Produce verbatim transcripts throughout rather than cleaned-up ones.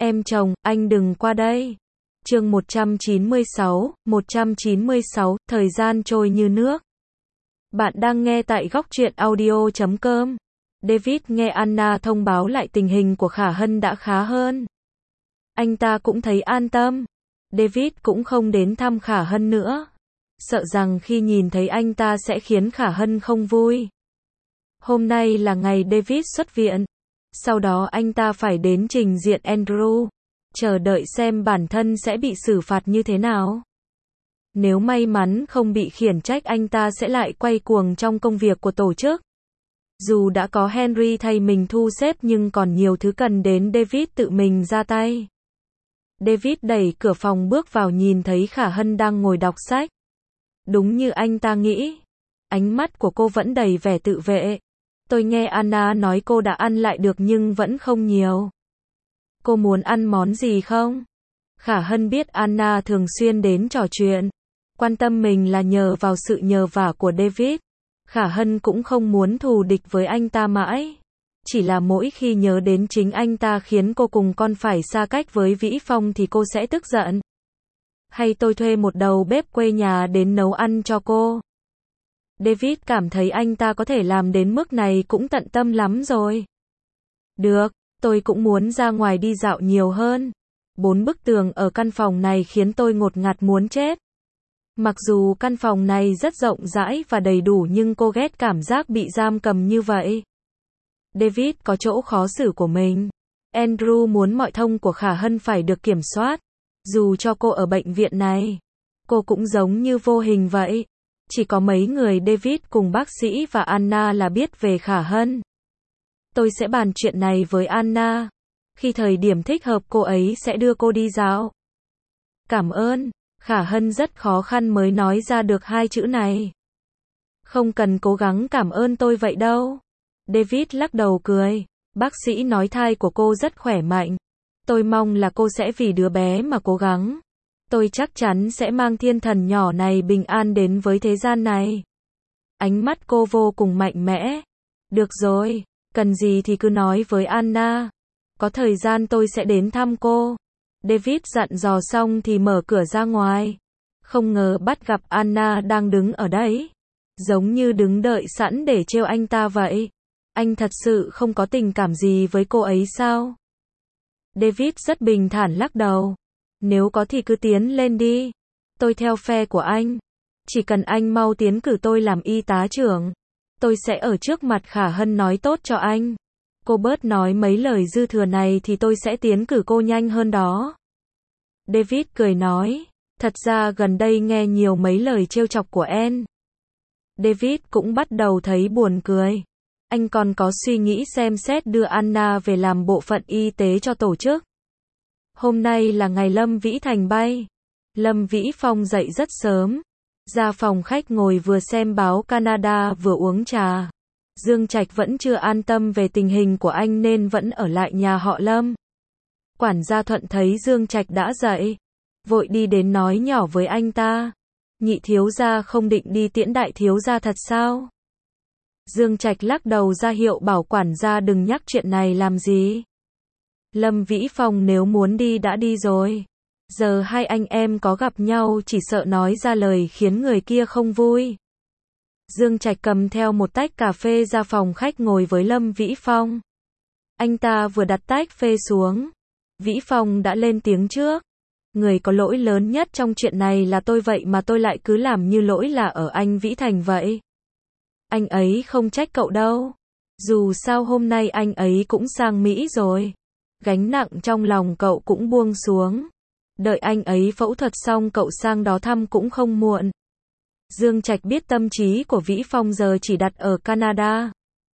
Em chồng, anh đừng qua đây. Chương một trăm chín mươi sáu, một trăm chín mươi sáu, thời gian trôi như nước. Bạn đang nghe tại góc truyện audio chấm com. David nghe Anna thông báo lại tình hình của Khả Hân đã khá hơn. Anh ta cũng thấy an tâm. David cũng không đến thăm Khả Hân nữa. Sợ rằng khi nhìn thấy anh ta sẽ khiến Khả Hân không vui. Hôm nay là ngày David xuất viện. Sau đó anh ta phải đến trình diện Andrew. Chờ đợi xem bản thân sẽ bị xử phạt như thế nào. Nếu may mắn không bị khiển trách, anh ta sẽ lại quay cuồng trong công việc của tổ chức. Dù đã có Henry thay mình thu xếp nhưng còn nhiều thứ cần đến David tự mình ra tay. David đẩy cửa phòng bước vào, nhìn thấy Khả Hân đang ngồi đọc sách. Đúng như anh ta nghĩ. Ánh mắt của cô vẫn đầy vẻ tự vệ. Tôi nghe Anna nói cô đã ăn lại được nhưng vẫn không nhiều. Cô muốn ăn món gì không? Khả Hân biết Anna thường xuyên đến trò chuyện. Quan tâm mình là nhờ vào sự nhờ vả của David. Khả Hân cũng không muốn thù địch với anh ta mãi. Chỉ là mỗi khi nhớ đến chính anh ta khiến cô cùng con phải xa cách với Vĩ Phong thì cô sẽ tức giận. Hay tôi thuê một đầu bếp quê nhà đến nấu ăn cho cô. David cảm thấy anh ta có thể làm đến mức này cũng tận tâm lắm rồi. Được, tôi cũng muốn ra ngoài đi dạo nhiều hơn. Bốn bức tường ở căn phòng này khiến tôi ngột ngạt muốn chết. Mặc dù căn phòng này rất rộng rãi và đầy đủ nhưng cô ghét cảm giác bị giam cầm như vậy. David có chỗ khó xử của mình. Andrew muốn mọi thông của Khả Hân phải được kiểm soát. Dù cho cô ở bệnh viện này, cô cũng giống như vô hình vậy. Chỉ có mấy người David cùng bác sĩ và Anna là biết về Khả Hân. Tôi sẽ bàn chuyện này với Anna. Khi thời điểm thích hợp cô ấy sẽ đưa cô đi dạo. Cảm ơn. Khả Hân rất khó khăn mới nói ra được hai chữ này. Không cần cố gắng cảm ơn tôi vậy đâu. David lắc đầu cười. Bác sĩ nói thai của cô rất khỏe mạnh. Tôi mong là cô sẽ vì đứa bé mà cố gắng. Tôi chắc chắn sẽ mang thiên thần nhỏ này bình an đến với thế gian này. Ánh mắt cô vô cùng mạnh mẽ. Được rồi, cần gì thì cứ nói với Anna. Có thời gian tôi sẽ đến thăm cô. David dặn dò xong thì mở cửa ra ngoài. Không ngờ bắt gặp Anna đang đứng ở đấy. Giống như đứng đợi sẵn để trêu anh ta vậy. Anh thật sự không có tình cảm gì với cô ấy sao? David rất bình thản lắc đầu. Nếu có thì cứ tiến lên đi. Tôi theo phe của anh. Chỉ cần anh mau tiến cử tôi làm y tá trưởng. Tôi sẽ ở trước mặt Khả Hân nói tốt cho anh. Cô bớt nói mấy lời dư thừa này thì tôi sẽ tiến cử cô nhanh hơn đó. David cười nói. Thật ra gần đây nghe nhiều mấy lời trêu chọc của Anne. David cũng bắt đầu thấy buồn cười. Anh còn có suy nghĩ xem xét đưa Anna về làm bộ phận y tế cho tổ chức. Hôm nay là ngày Lâm Vĩ Thành bay. Lâm Vĩ Phong dậy rất sớm. Ra phòng khách ngồi vừa xem báo Canada vừa uống trà. Dương Trạch vẫn chưa an tâm về tình hình của anh nên vẫn ở lại nhà họ Lâm. Quản gia Thuận thấy Dương Trạch đã dậy. Vội đi đến nói nhỏ với anh ta. Nhị thiếu gia không định đi tiễn đại thiếu gia thật sao? Dương Trạch lắc đầu ra hiệu bảo quản gia đừng nhắc chuyện này làm gì. Lâm Vĩ Phong nếu muốn đi đã đi rồi. Giờ hai anh em có gặp nhau chỉ sợ nói ra lời khiến người kia không vui. Dương Trạch cầm theo một tách cà phê ra phòng khách ngồi với Lâm Vĩ Phong. Anh ta vừa đặt tách phê xuống. Vĩ Phong đã lên tiếng trước. Người có lỗi lớn nhất trong chuyện này là tôi vậy mà tôi lại cứ làm như lỗi là ở anh Vĩ Thành vậy. Anh ấy không trách cậu đâu. Dù sao hôm nay anh ấy cũng sang Mỹ rồi. Gánh nặng trong lòng cậu cũng buông xuống. Đợi anh ấy phẫu thuật xong cậu sang đó thăm cũng không muộn. Dương Trạch biết tâm trí của Vĩ Phong giờ chỉ đặt ở Canada.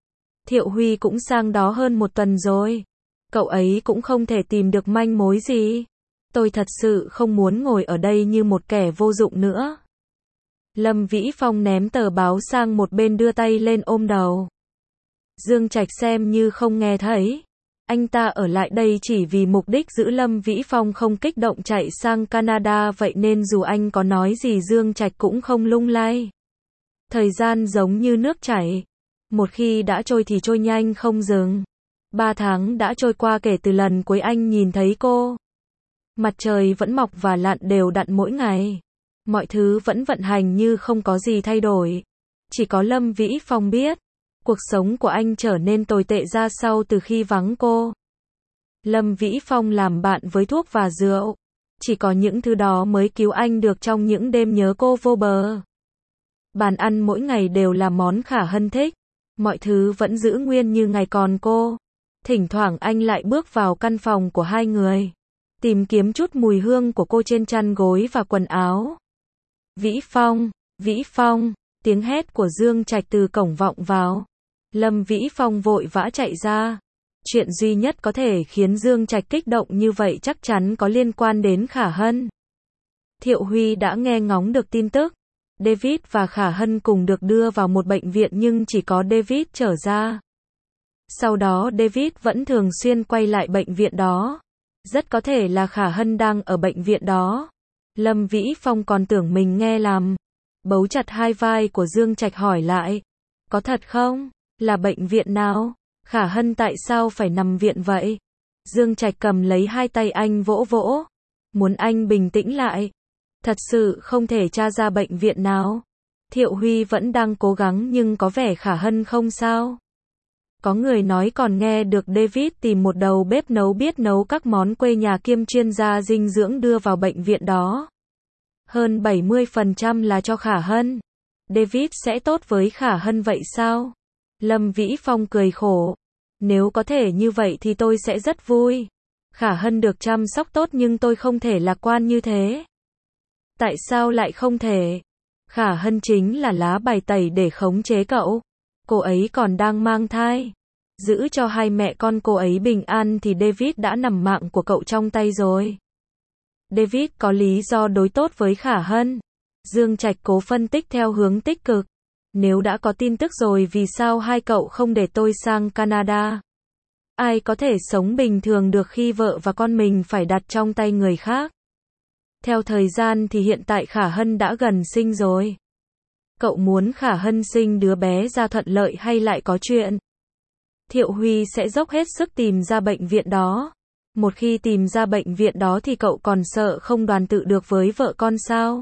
Thiệu Huy cũng sang đó hơn một tuần rồi. Cậu ấy cũng không thể tìm được manh mối gì. Tôi thật sự không muốn ngồi ở đây như một kẻ vô dụng nữa. Lâm Vĩ Phong ném tờ báo sang một bên đưa tay lên ôm đầu. Dương Trạch xem như không nghe thấy. Anh ta ở lại đây chỉ vì mục đích giữ Lâm Vĩ Phong không kích động chạy sang Canada vậy nên dù anh có nói gì Dương Trạch cũng không lung lay. Thời gian giống như nước chảy. Một khi đã trôi thì trôi nhanh không dừng. Ba tháng đã trôi qua kể từ lần cuối anh nhìn thấy cô. Mặt trời vẫn mọc và lặn đều đặn mỗi ngày. Mọi thứ vẫn vận hành như không có gì thay đổi. Chỉ có Lâm Vĩ Phong biết, cuộc sống của anh trở nên tồi tệ ra sao từ khi vắng cô. Lâm Vĩ Phong làm bạn với thuốc và rượu. Chỉ có những thứ đó mới cứu anh được trong những đêm nhớ cô vô bờ. Bàn ăn mỗi ngày đều là món Khả Hân thích. Mọi thứ vẫn giữ nguyên như ngày còn cô. Thỉnh thoảng anh lại bước vào căn phòng của hai người. Tìm kiếm chút mùi hương của cô trên chăn gối và quần áo. Vĩ Phong, Vĩ Phong, tiếng hét của Dương Trạch từ cổng vọng vào. Lâm Vĩ Phong vội vã chạy ra. Chuyện duy nhất có thể khiến Dương Trạch kích động như vậy chắc chắn có liên quan đến Khả Hân. Thiệu Huy đã nghe ngóng được tin tức. David và Khả Hân cùng được đưa vào một bệnh viện nhưng chỉ có David trở ra. Sau đó David vẫn thường xuyên quay lại bệnh viện đó. Rất có thể là Khả Hân đang ở bệnh viện đó. Lâm Vĩ Phong còn tưởng mình nghe lầm. Bấu chặt hai vai của Dương Trạch hỏi lại. Có thật không? Là bệnh viện nào? Khả Hân tại sao phải nằm viện vậy? Dương Trạch cầm lấy hai tay anh vỗ vỗ. Muốn anh bình tĩnh lại. Thật sự không thể tra ra bệnh viện nào. Thiệu Huy vẫn đang cố gắng nhưng có vẻ Khả Hân không sao. Có người nói còn nghe được David tìm một đầu bếp nấu biết nấu các món quê nhà kiêm chuyên gia dinh dưỡng đưa vào bệnh viện đó. Hơn bảy mươi phần trăm là cho Khả Hân. David sẽ tốt với Khả Hân vậy sao? Lâm Vĩ Phong cười khổ. Nếu có thể như vậy thì tôi sẽ rất vui. Khả Hân được chăm sóc tốt nhưng tôi không thể lạc quan như thế. Tại sao lại không thể? Khả Hân chính là lá bài tẩy để khống chế cậu. Cô ấy còn đang mang thai. Giữ cho hai mẹ con cô ấy bình an thì David đã nằm mạng của cậu trong tay rồi. David có lý do đối tốt với Khả Hân. Dương Trạch cố phân tích theo hướng tích cực. Nếu đã có tin tức rồi vì sao hai cậu không để tôi sang Canada? Ai có thể sống bình thường được khi vợ và con mình phải đặt trong tay người khác? Theo thời gian thì hiện tại Khả Hân đã gần sinh rồi. Cậu muốn Khả Hân sinh đứa bé ra thuận lợi hay lại có chuyện? Thiệu Huy sẽ dốc hết sức tìm ra bệnh viện đó. Một khi tìm ra bệnh viện đó thì cậu còn sợ không đoàn tụ được với vợ con sao?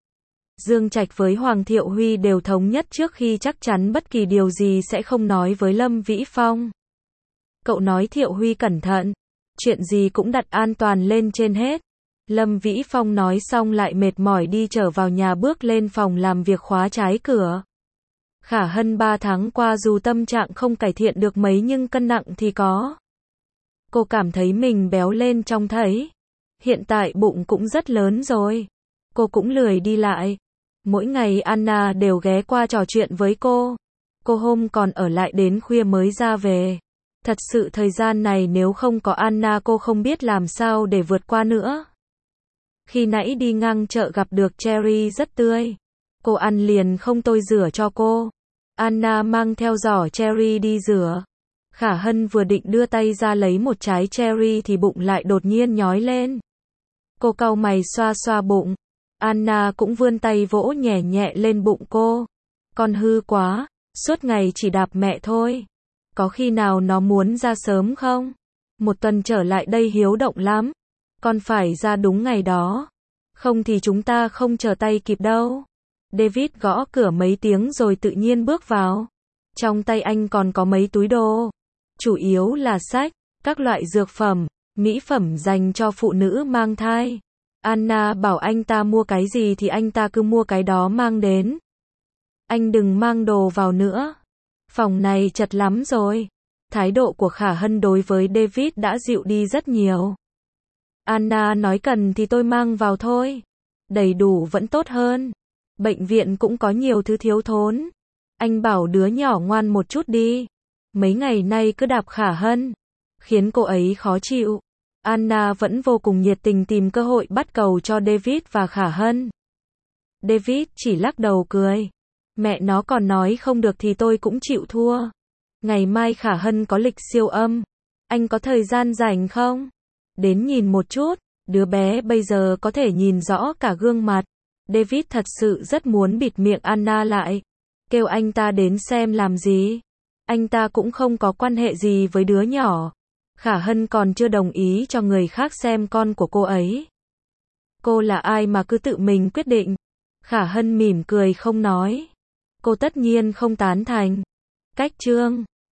Dương Trạch với Hoàng Thiệu Huy đều thống nhất trước khi chắc chắn bất kỳ điều gì sẽ không nói với Lâm Vĩ Phong. Cậu nói Thiệu Huy cẩn thận. Chuyện gì cũng đặt an toàn lên trên hết. Lâm Vĩ Phong nói xong lại mệt mỏi đi trở vào nhà bước lên phòng làm việc khóa trái cửa. Khả Hân ba tháng qua dù tâm trạng không cải thiện được mấy nhưng cân nặng thì có. Cô cảm thấy mình béo lên trông thấy. Hiện tại bụng cũng rất lớn rồi. Cô cũng lười đi lại. Mỗi ngày Anna đều ghé qua trò chuyện với cô. Cô hôm còn ở lại đến khuya mới ra về. Thật sự thời gian này nếu không có Anna cô không biết làm sao để vượt qua nữa. Khi nãy đi ngang chợ gặp được cherry rất tươi. Cô ăn liền không tôi rửa cho cô. Anna mang theo giỏ cherry đi rửa. Khả Hân vừa định đưa tay ra lấy một trái cherry thì bụng lại đột nhiên nhói lên. Cô cau mày xoa xoa bụng. Anna cũng vươn tay vỗ nhẹ nhẹ lên bụng cô. Con hư quá, suốt ngày chỉ đạp mẹ thôi. Có khi nào nó muốn ra sớm không? Một tuần trở lại đây hiếu động lắm. Con phải ra đúng ngày đó. Không thì chúng ta không chờ tay kịp đâu. David gõ cửa mấy tiếng rồi tự nhiên bước vào. Trong tay anh còn có mấy túi đồ. Chủ yếu là sách, các loại dược phẩm, mỹ phẩm dành cho phụ nữ mang thai. Anna bảo anh ta mua cái gì thì anh ta cứ mua cái đó mang đến. Anh đừng mang đồ vào nữa. Phòng này chật lắm rồi. Thái độ của Khả Hân đối với David đã dịu đi rất nhiều. Anna nói cần thì tôi mang vào thôi. Đầy đủ vẫn tốt hơn. Bệnh viện cũng có nhiều thứ thiếu thốn. Anh bảo đứa nhỏ ngoan một chút đi. Mấy ngày nay cứ đạp Khả Hân, khiến cô ấy khó chịu. Anna vẫn vô cùng nhiệt tình tìm cơ hội bắt cầu cho David và Khả Hân. David chỉ lắc đầu cười. Mẹ nó còn nói không được thì tôi cũng chịu thua. Ngày mai Khả Hân có lịch siêu âm. Anh có thời gian rảnh không? Đến nhìn một chút. Đứa bé bây giờ có thể nhìn rõ cả gương mặt. David thật sự rất muốn bịt miệng Anna lại. Kêu anh ta đến xem làm gì. Anh ta cũng không có quan hệ gì với đứa nhỏ. Khả Hân còn chưa đồng ý cho người khác xem con của cô ấy. Cô là ai mà cứ tự mình quyết định? Khả Hân mỉm cười không nói. Cô tất nhiên không tán thành. Cách chương